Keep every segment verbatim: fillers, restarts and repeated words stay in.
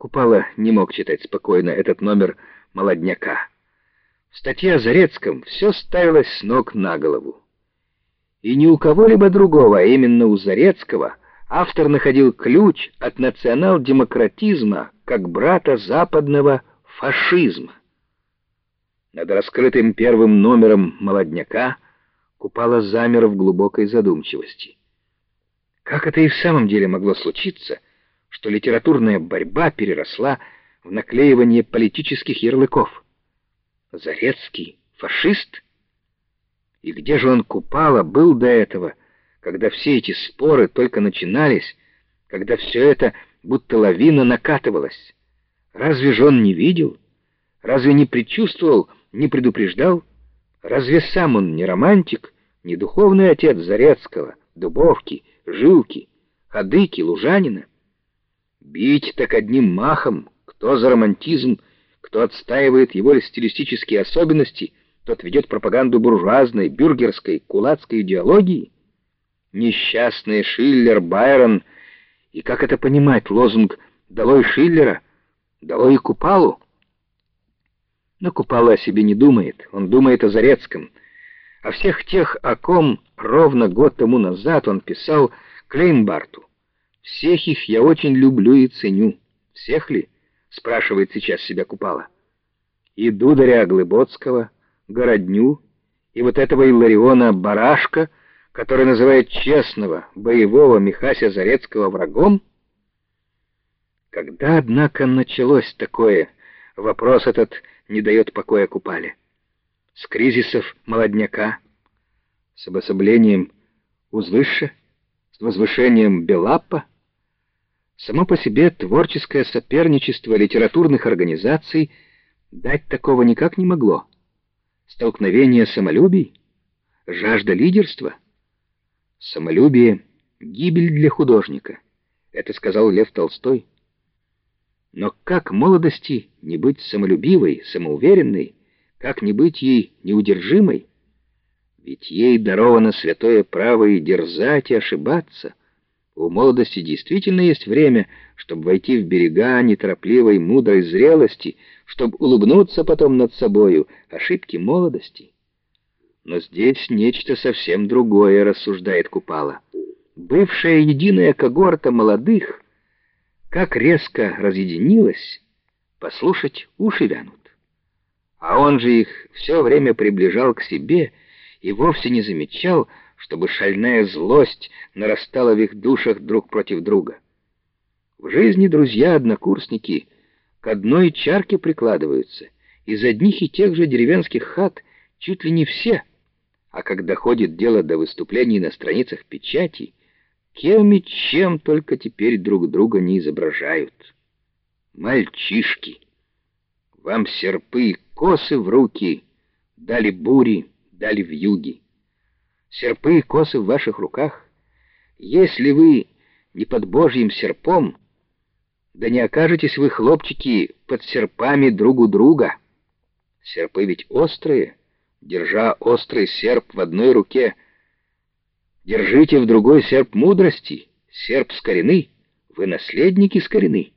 Купала не мог читать спокойно этот номер «Молодняка». В статье о Зарецком все ставилось с ног на голову. И ни у кого-либо другого, а именно у Зарецкого, автор находил ключ от национал-демократизма как брата западного фашизма. Над раскрытым первым номером «Молодняка» Купала замер в глубокой задумчивости. Как это и в самом деле могло случиться, что литературная борьба переросла в наклеивание политических ярлыков? Зарецкий фашист? И где же он, Купала, был до этого, когда все эти споры только начинались, когда все это будто лавина накатывалась? Разве же он не видел? Разве не предчувствовал, не предупреждал? Разве сам он не романтик, не духовный отец Зарецкого, Дубовки, Жилки, Хадыки, Лужанина? Бить так одним махом, кто за романтизм, кто отстаивает его стилистические особенности, тот ведет пропаганду буржуазной, бюргерской, кулацкой идеологии. Несчастный Шиллер, Байрон, и как это понимать, лозунг «Долой Шиллера», «Долой Купалу»? Но Купала о себе не думает, он думает о Зарецком, о всех тех, о ком ровно год тому назад он писал Клейнбарту. «Всех их я очень люблю и ценю». Всех ли? Спрашивает сейчас себя Купала. И Дударя Глыбоцкого, Городню, и вот этого Иллариона Барашка, который называет честного, боевого Михася Зарецкого врагом? Когда, однако, началось такое, вопрос этот не дает покоя Купале. С кризисов Молодняка, с обособлением Узвыша, с возвышением Белаппа. Само по себе творческое соперничество литературных организаций дать такого никак не могло. Столкновение самолюбий, жажда лидерства. Самолюбие — гибель для художника, это сказал Лев Толстой. Но как молодости не быть самолюбивой, самоуверенной, как не быть ей неудержимой? Ведь ей даровано святое право и дерзать, и ошибаться. У молодости действительно есть время, чтобы войти в берега неторопливой, мудрой зрелости, чтобы улыбнуться потом над собою, ошибки молодости. Но здесь нечто совсем другое, рассуждает Купала. Бывшая единая когорта молодых как резко разъединилась, послушать уши вянут. А он же их все время приближал к себе и вовсе не замечал, чтобы шальная злость нарастала в их душах друг против друга. В жизни друзья-однокурсники к одной чарке прикладываются, из одних и тех же деревенских хат чуть ли не все, а когда доходит дело до выступлений на страницах печати, кем и чем только теперь друг друга не изображают. Мальчишки, вам серпы и косы в руки, дали бури, дали вьюги. Серпы и косы в ваших руках. Если вы не под Божьим серпом, да не окажетесь вы, хлопчики, под серпами друг у друга. Серпы ведь острые, держа острый серп в одной руке, держите в другой серп мудрости, серп старины, вы наследники старины.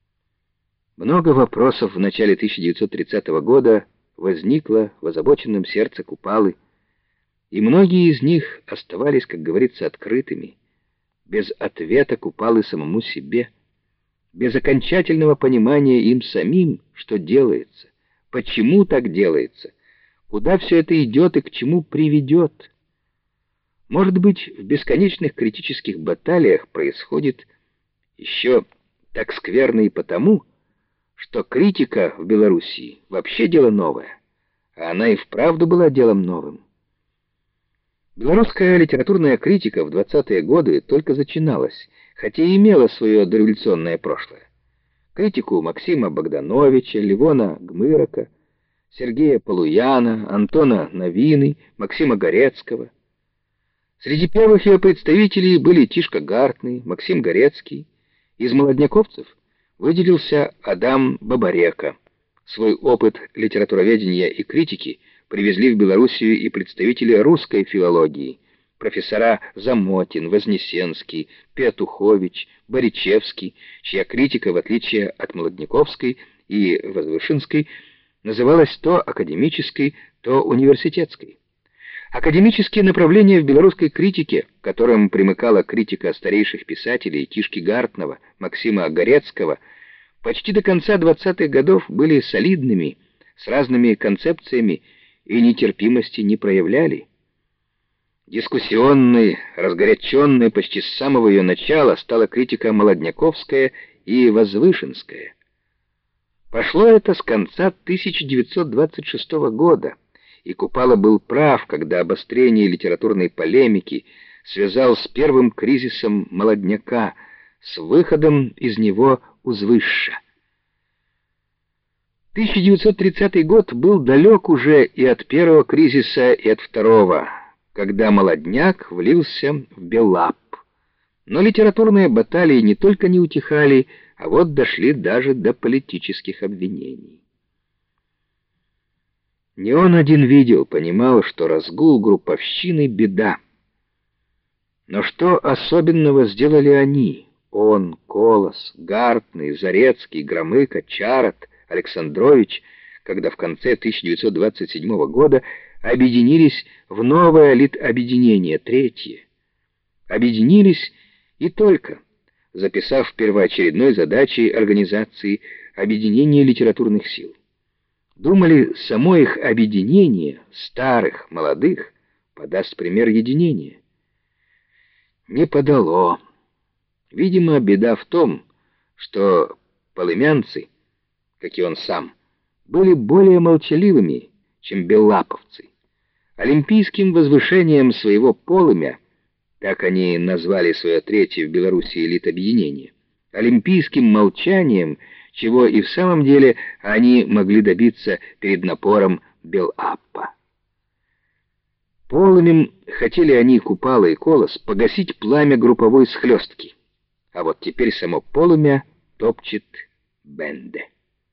Много вопросов в начале тысяча девятьсот тридцатого года возникло в озабоченном сердце Купалы, и многие из них оставались, как говорится, открытыми, без ответа Купалы самому себе, без окончательного понимания им самим, что делается, почему так делается, куда все это идет и к чему приведет. Может быть, в бесконечных критических баталиях происходит еще так скверно и потому, что критика в Белоруссии вообще дело новое, а она и вправду была делом новым. Белорусская литературная критика в двадцатые годы только начиналась, хотя и имела свое дореволюционное прошлое. Критику Максима Богдановича, Левона Гмырока, Сергея Полуяна, Антона Новины, Максима Горецкого. Среди первых ее представителей были Тишка Гартный, Максим Горецкий. Из молодняковцев выделился Адам Бабарека. Свой опыт литературоведения и критики привезли в Белоруссию и представители русской филологии, профессора Замотин, Вознесенский, Петухович, Боричевский, чья критика, в отличие от Молодняковской и Возвышенской, называлась то академической, то университетской. Академические направления в белорусской критике, к которым примыкала критика старейших писателей Тишки Гартнова, Максима Горецкого, почти до конца двадцатых годов были солидными, с разными концепциями и нетерпимости не проявляли. Дискуссионной, разгоряченной почти с самого ее начала стала критика молодняковская и возвышенская. Пошло это с конца тысяча девятьсот двадцать шестого года, и Купала был прав, когда обострение литературной полемики связал с первым кризисом молодняка, с выходом из него узвышша. тысяча девятьсот тридцатый год был далек уже и от первого кризиса, и от второго, когда молодняк влился в Беллап. Но литературные баталии не только не утихали, а вот дошли даже до политических обвинений. Не он один видел, понимал, что разгул групповщины — беда. Но что особенного сделали они, он, Колос, Гартный, Зарецкий, Громыко, Чарот, Александрович, когда в конце тысяча девятьсот двадцать седьмого года объединились в новое литобъединение, третье. Объединились и только, записав первоочередной задачей организации объединение литературных сил. Думали, само их объединение, старых, молодых, подаст пример единения. Не подало. Видимо, беда в том, что полымянцы, как и он сам, были более молчаливыми, чем беллаповцы. Олимпийским возвышением своего полымя, так они назвали свое третье в Белоруссии литобъединение, олимпийским молчанием, чего и в самом деле они могли добиться перед напором Беллаппа. Полымем хотели они, Купала и Колос, погасить пламя групповой схлестки, а вот теперь само полымя топчет Бенде.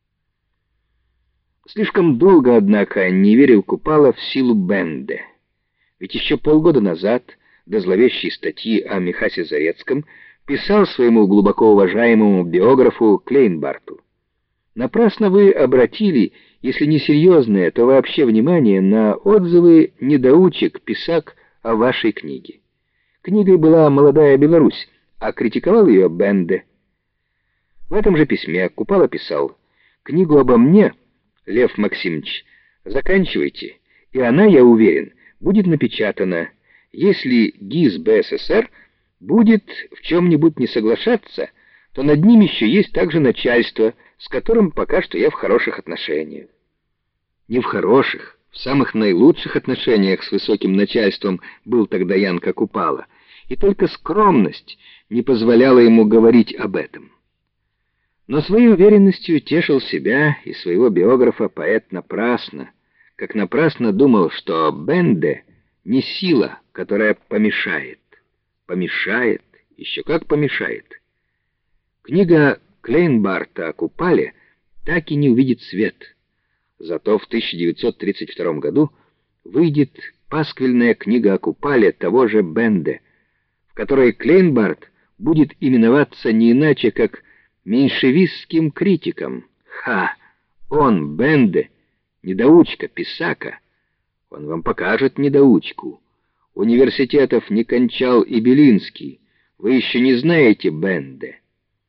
Слишком долго, однако, не верил Купала в силу Бенде. Ведь еще полгода назад, до зловещей статьи о Михасе Зарецком, писал своему глубоко уважаемому биографу Клейнбарту: «Напрасно вы обратили, если не серьезное, то вообще внимание на отзывы недоучек писак о вашей книге. Книгой была «Молодая Беларусь», а критиковал ее Бенде». В этом же письме Купала писал: «Книгу обо мне, Лев Максимович, заканчивайте, и она, я уверен, будет напечатана, если ГИС БССР будет в чем-нибудь не соглашаться, то над ним еще есть также начальство, с которым пока что я в хороших отношениях». Не в хороших, в самых наилучших отношениях с высоким начальством был тогда Янка Купала, и только скромность не позволяла ему говорить об этом. Но своей уверенностью тешил себя и своего биографа поэт напрасно, как напрасно думал, что Бенде не сила, которая помешает. Помешает, еще как помешает. Книга Клейнбарта о Купале так и не увидит свет. Зато в тысяча девятьсот тридцать втором году выйдет пасквильная книга о Купале того же Бенде, в которой Клейнбарт будет именоваться не иначе, как меньшевистским критиком. Ха! Он, Бенде, недоучка, писака. Он вам покажет недоучку. Университетов не кончал и Белинский. Вы еще не знаете Бенде.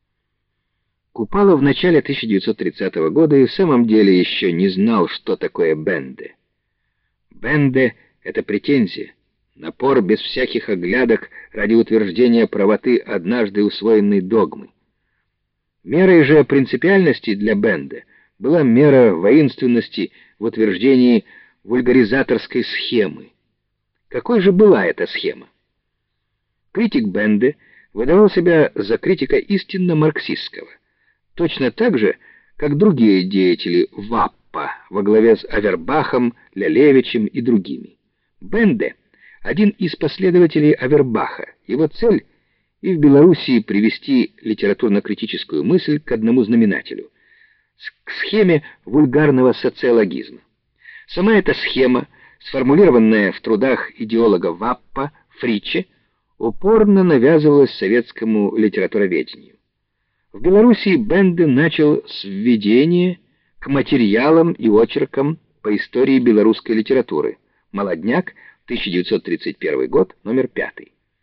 Купала в начале тысяча девятьсот тридцатого года и в самом деле еще не знал, что такое Бенде. Бенде — это претензия, напор без всяких оглядок ради утверждения правоты однажды усвоенной догмы. Мерой же принципиальности для Бенде была мера воинственности в утверждении вульгаризаторской схемы. Какой же была эта схема? Критик Бенде выдавал себя за критика истинно марксистского, точно так же, как другие деятели ВАППа во главе с Авербахом, Лялевичем и другими. Бенде — один из последователей Авербаха. Его цель — и в Белоруссии привести литературно-критическую мысль к одному знаменателю — к схеме вульгарного социологизма. Сама эта схема, сформулированная в трудах идеолога ВАППа, Фриче упорно навязывалась советскому литературоведению. В Белоруссии Бенде начал с введения к материалам и очеркам по истории белорусской литературы. «Молодняк», тысяча девятьсот тридцать первый год, номер пятый.